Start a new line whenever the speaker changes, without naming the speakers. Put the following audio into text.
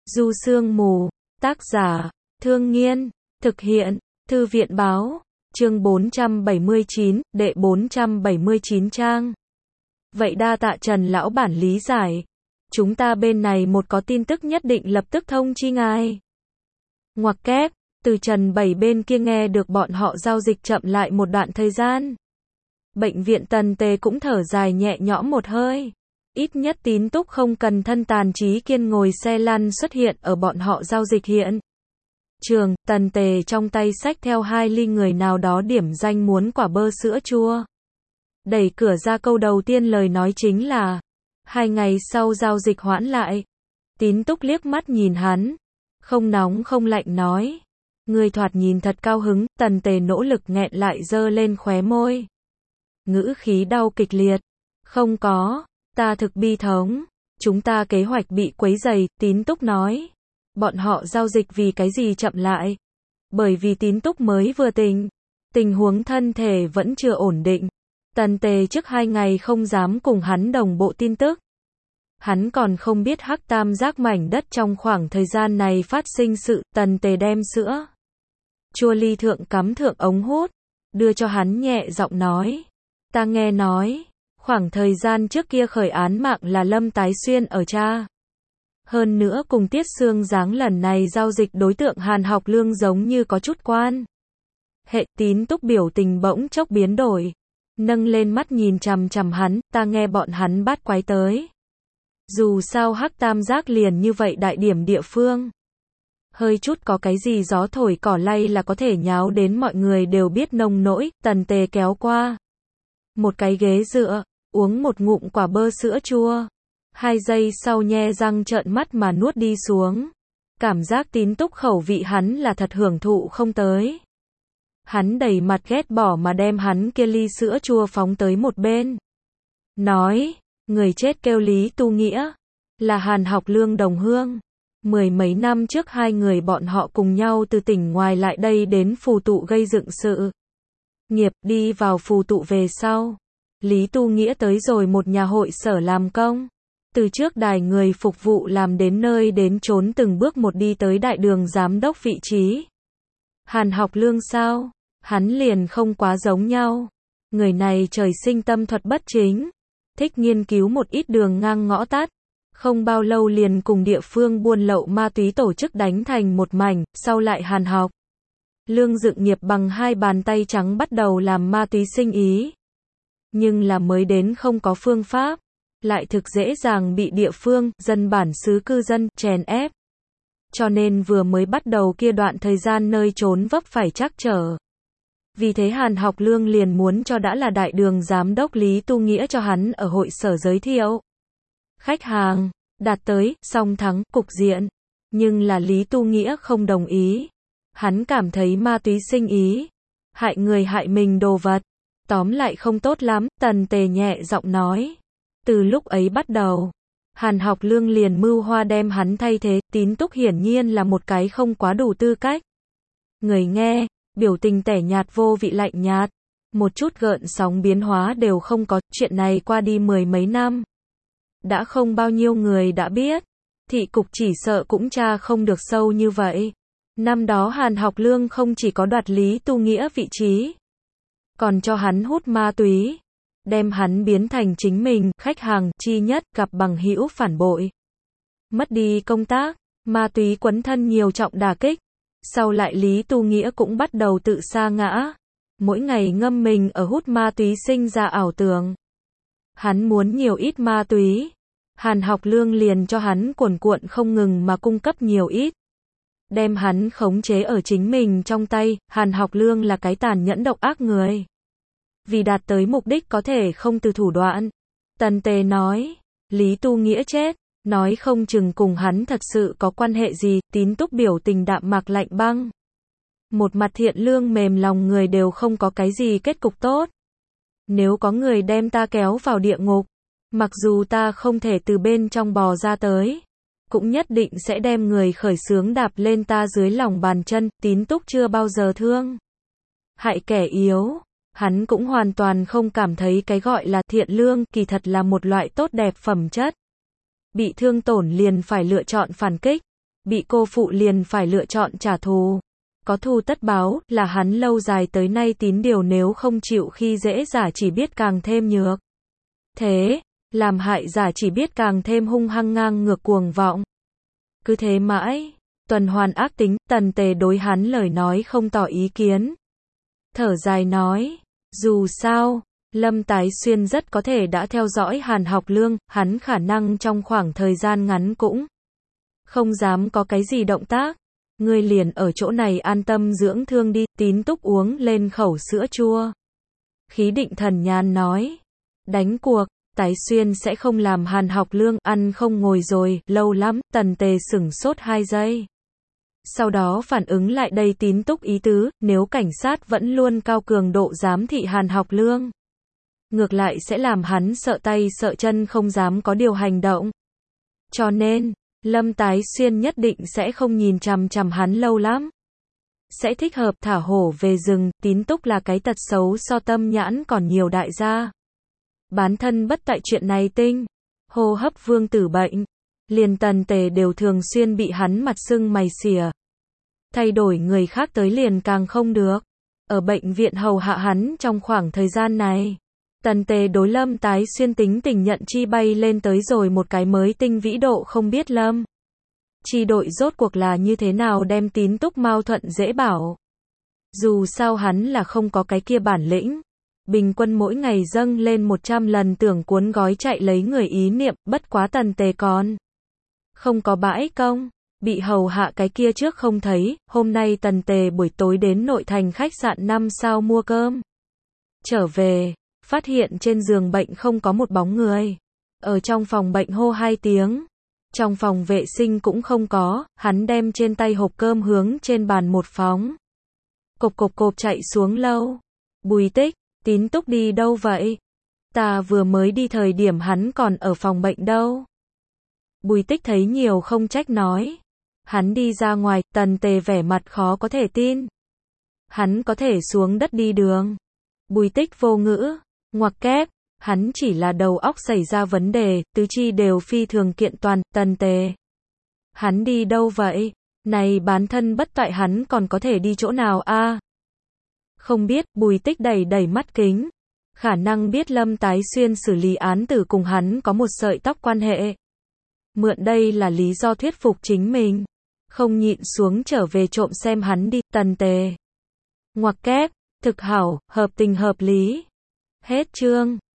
Du Sương Mù, tác giả, Thương Nghiên, thực hiện, Thư viện báo, chương 479, đệ 479 trang. Vậy đa tạ Trần lão bản lý giải. Chúng ta bên này một có tin tức nhất định lập tức thông chi ngài. Ngoặc kép, từ Trần Bảy bên kia nghe được bọn họ giao dịch chậm lại một đoạn thời gian. Bệnh viện Tần Tề cũng thở dài nhẹ nhõm một hơi. Ít nhất Tín Túc không cần thân tàn trí kiên ngồi xe lăn xuất hiện ở bọn họ giao dịch hiện trường. Tần Tề trong tay xách theo 2 ly người nào đó điểm danh muốn quả bơ sữa chua. Đẩy cửa ra câu đầu tiên lời nói chính là 2 ngày sau giao dịch hoãn lại. Tín Túc liếc mắt nhìn hắn, không nóng không lạnh nói, người thoạt nhìn thật cao hứng. Tần Tề nỗ lực nghẹn lại giơ lên khóe môi, ngữ khí đau kịch liệt. Không có, ta thực bi thống, chúng ta kế hoạch bị quấy rầy. Tín Túc nói, bọn họ giao dịch vì cái gì chậm lại? Bởi vì Tín Túc mới vừa tỉnh, tình huống thân thể vẫn chưa ổn định. Tần Tề trước 2 ngày không dám cùng hắn đồng bộ tin tức. Hắn còn không biết Hắc Tam Giác mảnh đất trong khoảng thời gian này phát sinh sự. Tần Tề đem sữa chua ly thượng cắm thượng ống hút, đưa cho hắn nhẹ giọng nói, ta nghe nói, khoảng thời gian trước kia khởi án mạng là Lâm Tái Xuyên ở cha. Hơn nữa cùng Tiết Sương Giáng lần này giao dịch đối tượng Hàn Học Lương giống như có chút quan hệ. Tín Túc biểu tình bỗng chốc biến đổi, nâng lên mắt nhìn chằm chằm hắn, ta nghe bọn hắn bắt quái tới. Dù sao Hắc Tam Giác liền như vậy đại điểm địa phương. Hơi chút có cái gì gió thổi cỏ lay là có thể nháo đến mọi người đều biết nông nỗi. Tần Tề kéo qua một cái ghế dựa, uống một ngụm quả bơ sữa chua. 2 giây sau nhe răng trợn mắt mà nuốt đi xuống. Cảm giác Tín Túc khẩu vị hắn là thật hưởng thụ không tới. Hắn đầy mặt ghét bỏ mà đem hắn kia ly sữa chua phóng tới một bên. Nói, người chết kêu Lý Tu Nghĩa, là Hàn Học Lương đồng hương. 10 mấy năm trước 2 người bọn họ cùng nhau từ tỉnh ngoài lại đây đến Phù Tụ gây dựng sự nghiệp. Đi vào Phù Tụ về sau, Lý Tu Nghĩa tới rồi một nhà hội sở làm công. Từ trước đài người phục vụ làm đến nơi đến chốn từng bước một đi tới đại đường giám đốc vị trí. Hàn Học Lương sao? Hắn liền không quá giống nhau. Người này trời sinh tâm thuật bất chính, thích nghiên cứu một ít đường ngang ngõ tắt. Không bao lâu liền cùng địa phương buôn lậu ma túy tổ chức đánh thành một mảnh. Sau lại Hàn Học Lương dựng nghiệp bằng 2 bàn tay trắng bắt đầu làm ma túy sinh ý. Nhưng là mới đến không có phương pháp, lại thực dễ dàng bị địa phương, dân bản xứ cư dân, chèn ép. Cho nên vừa mới bắt đầu kia đoạn thời gian nơi trốn vấp phải trắc trở. Vì thế Hàn Học Lương liền muốn cho đã là đại đường giám đốc Lý Tu Nghĩa cho hắn ở hội sở giới thiệu khách hàng, đạt tới, song thắng, cục diện. Nhưng là Lý Tu Nghĩa không đồng ý. Hắn cảm thấy ma túy sinh ý, hại người hại mình đồ vật, tóm lại không tốt lắm. Tần Tề nhẹ giọng nói. Từ lúc ấy bắt đầu, Hàn Học Lương liền mưu hoa đem hắn thay thế. Tín Túc hiển nhiên là một cái không quá đủ tư cách người nghe, biểu tình tẻ nhạt vô vị lạnh nhạt, một chút gợn sóng biến hóa đều không có. Chuyện này qua đi 10 mấy năm, đã không bao nhiêu người đã biết. Thị cục chỉ sợ cũng tra không được sâu như vậy. Năm đó Hàn Học Lương không chỉ có đoạt Lý Tu Nghĩa vị trí, còn cho hắn hút ma túy, đem hắn biến thành chính mình khách hàng chi nhất, gặp bằng hữu phản bội, mất đi công tác, ma túy quấn thân nhiều trọng đả kích. Sau lại Lý Tu Nghĩa cũng bắt đầu tự sa ngã, mỗi ngày ngâm mình ở hút ma túy sinh ra ảo tưởng. Hắn muốn nhiều ít ma túy, Hàn Học Lương liền cho hắn cuồn cuộn không ngừng mà cung cấp nhiều ít, đem hắn khống chế ở chính mình trong tay. Hàn Học Lương là cái tàn nhẫn độc ác người, vì đạt tới mục đích có thể không từ thủ đoạn. Tần Tề nói, Lý Tu Nghĩa chết, nói không chừng cùng hắn thật sự có quan hệ gì. Tín Túc biểu tình đạm mạc lạnh băng, một mặt thiện lương mềm lòng người đều không có cái gì kết cục tốt. Nếu có người đem ta kéo vào địa ngục, mặc dù ta không thể từ bên trong bò ra tới, cũng nhất định sẽ đem người khởi xướng đạp lên ta dưới lòng bàn chân. Tín Túc chưa bao giờ thương hại kẻ yếu. Hắn cũng hoàn toàn không cảm thấy cái gọi là thiện lương kỳ thật là một loại tốt đẹp phẩm chất. Bị thương tổn liền phải lựa chọn phản kích. bị cô phụ liền phải lựa chọn trả thù. Có thù tất báo, là hắn lâu dài tới nay tín điều nếu không chịu khi dễ giả chỉ biết càng thêm nhược. Thế, làm hại giả chỉ biết càng thêm hung hăng ngang ngược cuồng vọng. Cứ thế mãi, tuần hoàn ác tính, Tần Tề đối hắn lời nói không tỏ ý kiến. Thở dài nói, dù sao, Lâm Tái Xuyên rất có thể đã theo dõi Hàn Học Lương, hắn khả năng trong khoảng thời gian ngắn cũng không dám có cái gì động tác. Ngươi liền ở chỗ này an tâm dưỡng thương đi, Tín Túc uống lên khẩu sữa chua. Khí Định Thần Nhàn nói, đánh cuộc, Tái Xuyên sẽ không làm Hàn Học Lương ăn không ngồi rồi, lâu lắm, Tần Tề sửng sốt 2 giây. Sau đó phản ứng lại đây Tín Túc ý tứ, nếu cảnh sát vẫn luôn cao cường độ giám thị Hàn Học Lương, ngược lại sẽ làm hắn sợ tay sợ chân không dám có điều hành động. Cho nên, Lâm Tái Xuyên nhất định sẽ không nhìn chằm chằm hắn lâu lắm. Sẽ thích hợp thả hổ về rừng, Tín Túc là cái tật xấu so tâm nhãn còn nhiều đại gia. Bán thân bất tại chuyện này tinh. Hô hấp vương tử bệnh. Liền Tần Tề đều thường xuyên bị hắn mặt sưng mày xỉa. Thay đổi người khác tới liền càng không được. Ở bệnh viện hầu hạ hắn trong khoảng thời gian này, Tần Tề đối Lâm Tái Xuyên tính tình nhận chi bay lên tới rồi một cái mới tinh vĩ độ không biết Lâm chi đội rốt cuộc là như thế nào đem Tín Túc mâu thuận dễ bảo. Dù sao hắn là không có cái kia bản lĩnh. Bình quân mỗi ngày dâng lên 100 lần tưởng cuốn gói chạy lấy người ý niệm, bất quá Tần Tề còn không có bãi công, bị hầu hạ cái kia trước không thấy, hôm nay Tần Tề buổi tối đến nội thành khách sạn 5 sao mua cơm. Trở về, phát hiện trên giường bệnh không có một bóng người. Ở trong phòng bệnh hô 2 tiếng. Trong phòng vệ sinh cũng không có, hắn đem trên tay hộp cơm hướng trên bàn một phóng. Cộp cộp cộp chạy xuống lâu. Bùi Tích, Tín Túc đi đâu vậy? Ta vừa mới đi thời điểm hắn còn ở phòng bệnh đâu. Bùi Tích thấy nhiều không trách nói. Hắn đi ra ngoài, Tần Tề vẻ mặt khó có thể tin. Hắn có thể xuống đất đi đường. Bùi Tích vô ngữ, ngoặc kép, hắn chỉ là đầu óc xảy ra vấn đề, tứ chi đều phi thường kiện toàn, Tần Tề. Hắn đi đâu vậy? Này bán thân bất tại hắn còn có thể đi chỗ nào a? Không biết, Bùi Tích đẩy đẩy mắt kính. Khả năng biết Lâm Tái Xuyên xử lý án tử cùng hắn có một sợi tóc quan hệ. Mượn đây là lý do thuyết phục chính mình. Không nhịn xuống trở về trộm xem hắn đi, Tần Tề. Ngoặc kép, thực hảo, hợp tình hợp lý. Hết chương.